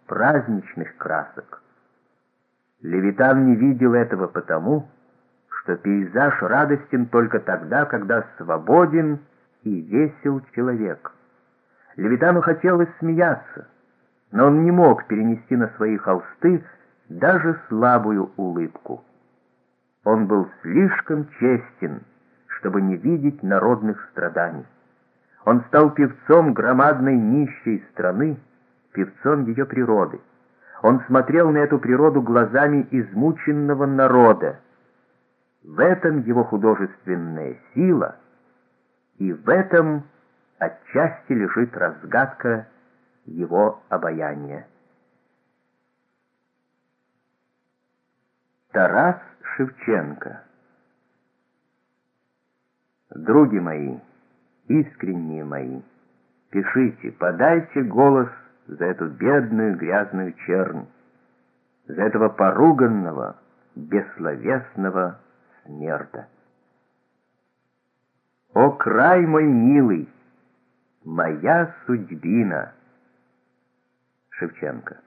праздничных красок. Левитан не видел этого потому, что пейзаж радостен только тогда, когда свободен и весел человек. Левитану хотелось смеяться, но он не мог перенести на свои холсты даже слабую улыбку. Он был слишком честен, чтобы не видеть народных страданий. Он стал певцом громадной нищей страны, певцом ее природы. Он смотрел на эту природу глазами измученного народа. В этом его художественная сила, и в этом отчасти лежит разгадка его обаяния. Тарас Шевченко. Други мои, искренние мои, пишите, подайте голос за эту бедную грязную чернь, за этого поруганного, бессловесного смерда. О, край мой милый, моя судьбина! Шевченко.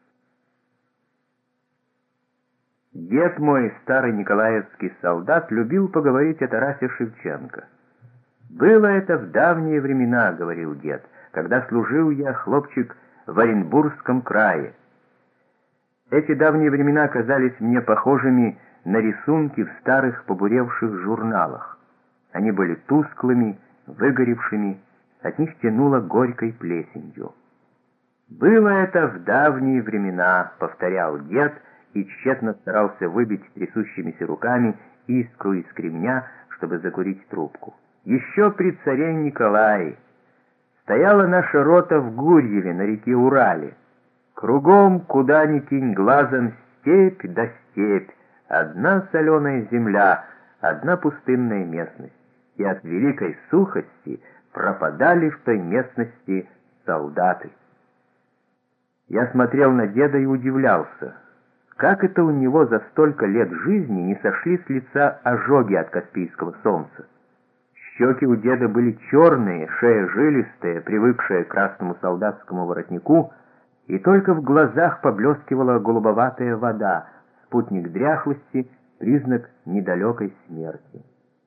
Дед мой, старый николаевский солдат, любил поговорить о Тарасе Шевченко. «Было это в давние времена, — говорил дед, — когда служил я, хлопчик, в Оренбургском крае. Эти давние времена казались мне похожими на рисунки в старых побуревших журналах. Они были тусклыми, выгоревшими, от них тянуло горькой плесенью. «Было это в давние времена, — повторял дед, и тщетно старался выбить трясущимися руками искру из кремня, чтобы закурить трубку. Еще при царе Николае стояла наша рота в Гурьеве на реке Урале. Кругом, куда ни кинь глазом, степь да степь, одна соленая земля, одна пустынная местность. И от великой сухости пропадали в той местности солдаты. Я смотрел на деда и удивлялся, как это у него за столько лет жизни не сошли с лица ожоги от Каспийского солнца. Щеки у деда были черные, шея жилистая, привыкшая к красному солдатскому воротнику, и только в глазах поблескивала голубоватая вода, спутник дряхлости, признак недалекой смерти.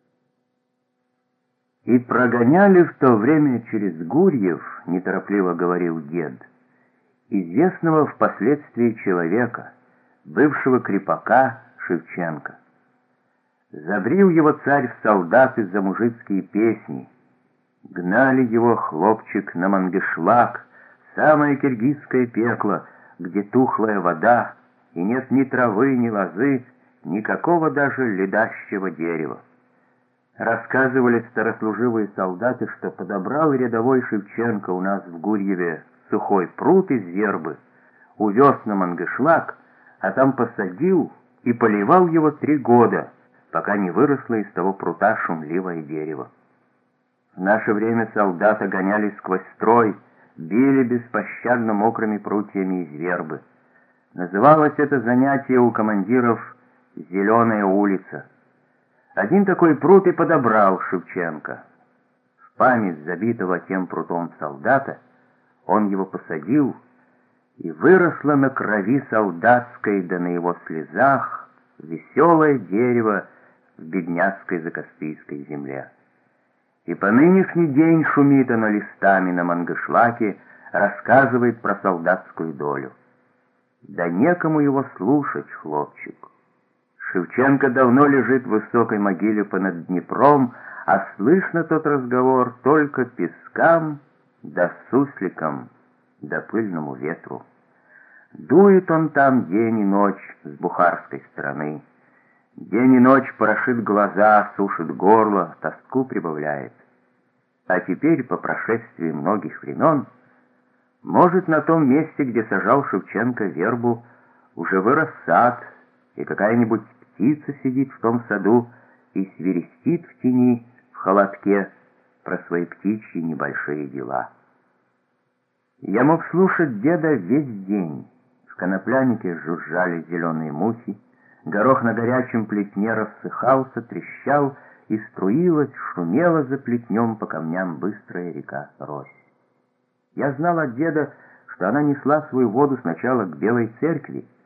«И прогоняли в то время через Гурьев, — неторопливо говорил дед, — известного впоследствии человека, бывшего крепака Шевченко. Забрил его царь в солдаты за мужицкие песни. Гнали его, хлопчик, на Мангышлак, самое киргизское пекло, где тухлая вода, и нет ни травы, ни лозы, никакого даже ледащего дерева. Рассказывали старослуживые солдаты, что подобрал рядовой Шевченко у нас в Гурьеве сухой прут из вербы, увез на Мангышлак, а там посадил и поливал его 3 года, пока не выросло из того прута шумливое дерево. В наше время солдата гоняли сквозь строй, били беспощадно мокрыми прутьями из вербы. Называлось это занятие у командиров «Зеленая улица». Один такой прут и подобрал Шевченко. В память забитого тем прутом солдата он его посадил, и выросло на крови солдатской, да на его слезах, веселое дерево в бедняцкой закаспийской земле. И по нынешний день шумит оно листами на Мангышлаке, рассказывает про солдатскую долю. Да некому его слушать, хлопчик. Шевченко давно лежит в высокой могиле понад Днепром, а слышно тот разговор только пескам да сусликам да пыльному ветру. Дует он там день и ночь с бухарской стороны. День и ночь порошит глаза, сушит горло, тоску прибавляет. А теперь, по прошествии многих времен, может, на том месте, где сажал Шевченко вербу, уже вырос сад, и какая-нибудь птица сидит в том саду и свирестит в тени, в холодке, про свои птичьи небольшие дела. Я мог слушать деда весь день. В коноплянике жужжали зеленые мухи, горох на горячем плетне рассыхался, трещал, и струилась, шумела за плетнем по камням быстрая река Рось. Я знал от деда, что она несла свою воду сначала к Белой церкви,